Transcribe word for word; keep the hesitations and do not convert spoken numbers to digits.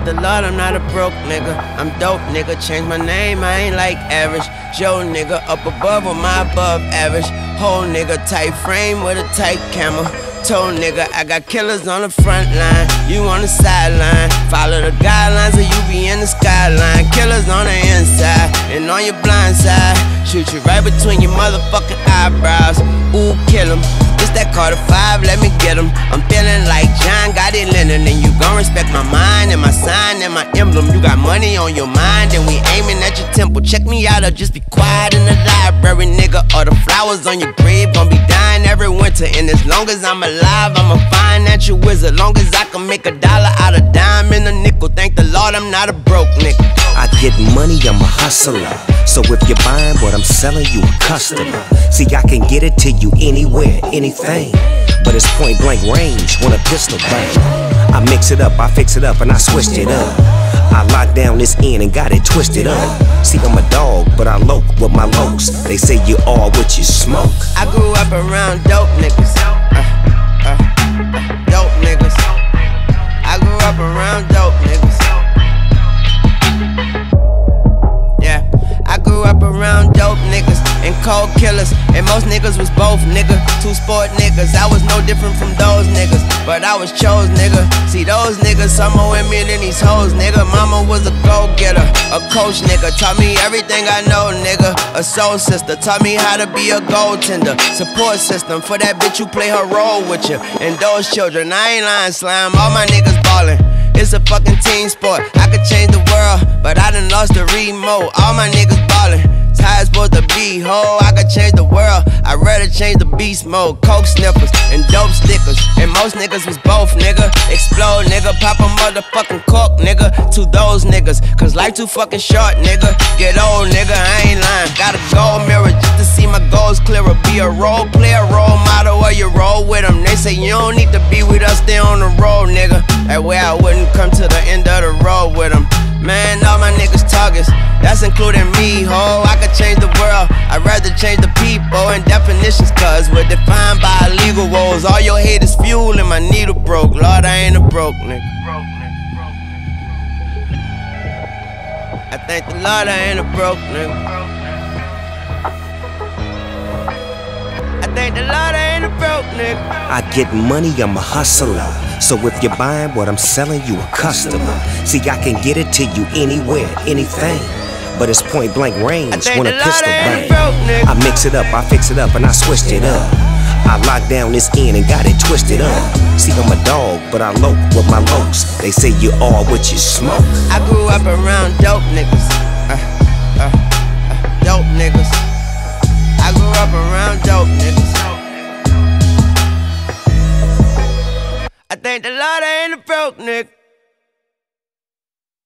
the Lord I'm not a broke nigga. I'm dope nigga, change my name, I ain't like average Joe nigga, up above or my above average. Whole nigga, tight frame with a tight camera. Toe nigga, I got killers on the front line, you on the sideline. Follow the guidelines or you be in the skyline. Killers on the inside and on your blind side. Shoot you right between your motherfucking eyebrows. Ooh, kill him. It's that Carter five, let me get him. I'm feeling like John got it Lennon. And you gon' respect my mind and my sign and my emblem. You got money on your mind and we aiming at your temple. Check me out or just be quiet in the library, nigga. Or the flowers on your grave gon' be dying every winter. And as long as I'm alive, I'm a financial wizard. Long as I can make a dollar out of dime and a nickel. Thank the Lord I'm not a broke nigga. I get money, I'm a hustler. So if you're buying what I'm selling, you a customer. See, I can get it to you anywhere, anything. But it's point blank range when a pistol bang. I mix it up, I fix it up, and I switched it up. I locked down this end and got it twisted up. See, I'm a dog, but I loke with my lokes. They say you are what you smoke. I grew up around dope niggas. Uh, uh, uh, dope niggas. I grew up around dope niggas. Yeah, I grew up around dope niggas and cold killers. And most niggas was both, nigga. Two sport niggas. I was no different from those niggas, but I was chose, nigga. See, those niggas, some more with me than these hoes, nigga. Mama was a go-getter, a coach, nigga. Taught me everything I know, nigga. A soul sister, taught me how to be a goaltender. Support system for that bitch who play her role with you. And those children, I ain't lying, slime. All my niggas ballin'. It's a fucking team sport. I could change the world, but I done lost the remote. All my niggas ballin'. It's how it's supposed to be, ho. I could change the world, I'd rather change the beast mode. Coke sniffers and dope stickers, and most niggas was both, nigga. Explode, nigga, pop a motherfucking cork, nigga. To those niggas, cause life too fucking short, nigga. Get old, nigga, I ain't lying. Got a gold mirror just to see my goals clearer. Be a role player, role model, or you roll with them. They say you don't need to be with us, stay on the road, nigga. That way I wouldn't come to the end of the road with them. Man, all my niggas targets, that's including me, ho. I could change the world, I'd rather change the people and definitions, cause we're defined by illegal woes. All your hate is fuel and my needle broke. Lord, I ain't a broke nigga. I thank the Lord I ain't a broke nigga. I thank the Lord I ain't a broke nigga. I get money, I'm a hustler. So if you're buying what I'm selling, you a customer. See, I can get it to you anywhere, anything. But it's point blank range when a pistol bang. I mix it up, I fix it up, and I switched it up. I locked down this end and got it twisted up. See, I'm a dog, but I loke with my lokes. They say you are what you smoke. I grew up around dope niggas. Uh, uh, uh, dope niggas. I grew up around dope niggas. I thank the Lord I ain't a broke nigga.